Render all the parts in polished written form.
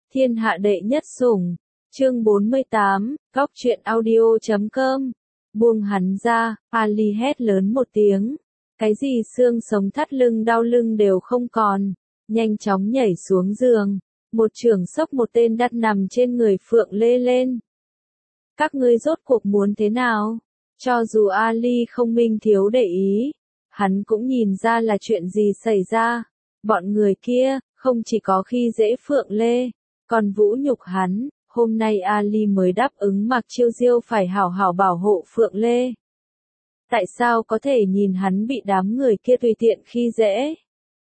Thiên hạ đệ nhất sủng. Chương 48, Góc truyện audio.com. Buông hắn ra, Ali hét lớn một tiếng. Cái gì xương sống thắt lưng đau lưng đều không còn. Nhanh chóng nhảy xuống giường. Một chưởng xốc một tên đặt nằm trên người Phượng Lê lên. Các ngươi rốt cuộc muốn thế nào? Cho dù Ali không minh thiếu để ý, hắn cũng nhìn ra là chuyện gì xảy ra. Bọn người kia, không chỉ có khi dễ Phượng Lê, còn vũ nhục hắn. Hôm nay Ali mới đáp ứng Mạc Chiêu Diêu phải hảo hảo bảo hộ Phượng Lê. Tại sao có thể nhìn hắn bị đám người kia tùy tiện khi dễ?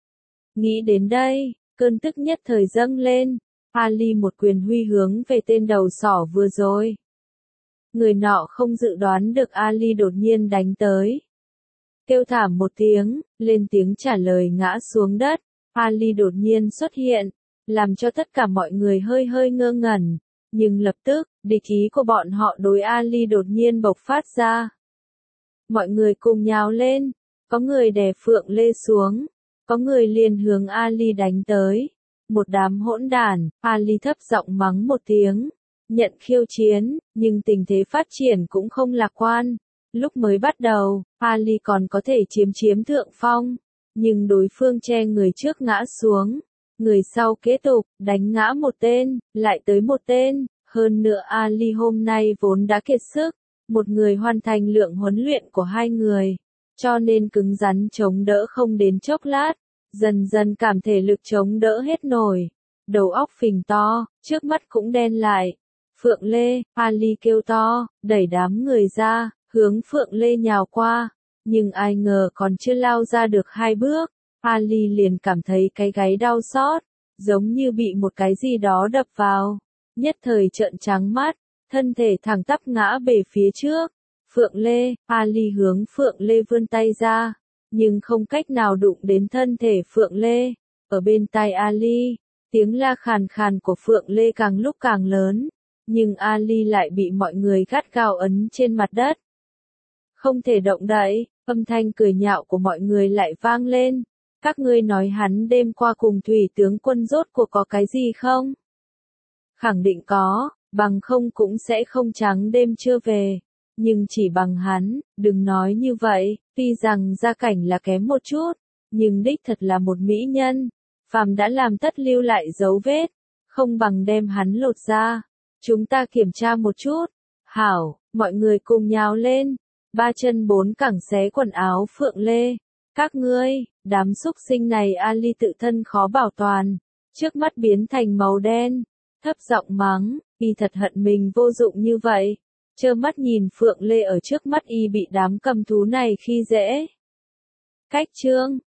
Nghĩ đến đây, cơn tức nhất thời dâng lên. Ali một quyền huy hướng về tên đầu sỏ vừa rồi. Người nọ không dự đoán được Ali đột nhiên đánh tới. Kêu thảm một tiếng, lên tiếng trả lời ngã xuống đất. Ali đột nhiên xuất hiện, làm cho tất cả mọi người hơi hơi ngơ ngẩn. Nhưng lập tức, địch ý của bọn họ đối Ali đột nhiên bộc phát ra. Mọi người cùng nhào lên, có người đè Phượng Lê xuống, có người liền hướng Ali đánh tới. Một đám hỗn đản, Ali thấp giọng mắng một tiếng, nhận khiêu chiến, nhưng tình thế phát triển cũng không lạc quan. Lúc mới bắt đầu, Ali còn có thể chiếm thượng phong, nhưng đối phương che người trước ngã xuống, người sau kế tục đánh ngã một tên, lại tới một tên. Hơn nữa Ali hôm nay vốn đã kiệt sức, một người hoàn thành lượng huấn luyện của hai người, cho nên cứng rắn chống đỡ không đến chốc lát, dần dần cảm thể lực chống đỡ hết nổi, đầu óc phình to, trước mắt cũng đen lại. Phượng Lê, Ali kêu to, đẩy đám người ra, hướng Phượng Lê nhào qua, nhưng ai ngờ còn chưa lao ra được hai bước, Ali liền cảm thấy cái gáy đau xót, giống như bị một cái gì đó đập vào. Nhất thời trợn trắng mắt, thân thể thẳng tắp ngã về phía trước. Phượng Lê, Ali hướng Phượng Lê vươn tay ra, nhưng không cách nào đụng đến thân thể Phượng Lê. Ở bên tai Ali, tiếng la khàn khàn của Phượng Lê càng lúc càng lớn, nhưng Ali lại bị mọi người gắt gao ấn trên mặt đất. Không thể động đậy, âm thanh cười nhạo của mọi người lại vang lên. Các ngươi nói hắn đêm qua cùng Thủy tướng quân rốt cuộc có cái gì không? Khẳng định có, bằng không cũng sẽ không trắng đêm chưa về. Nhưng chỉ bằng hắn, đừng nói như vậy, tuy rằng gia cảnh là kém một chút, nhưng đích thật là một mỹ nhân. Phàm đã làm tất lưu lại dấu vết, không bằng đem hắn lột ra. Chúng ta kiểm tra một chút. Hảo, mọi người cùng nhào lên, ba chân bốn cẳng xé quần áo Phượng Lê. Các ngươi, đám súc sinh này Ali tự thân khó bảo toàn, trước mắt biến thành màu đen. Thấp giọng mắng, y thật hận mình vô dụng như vậy, trơ mắt nhìn Phượng Lê ở trước mắt y bị đám cầm thú này khi dễ. Cách chương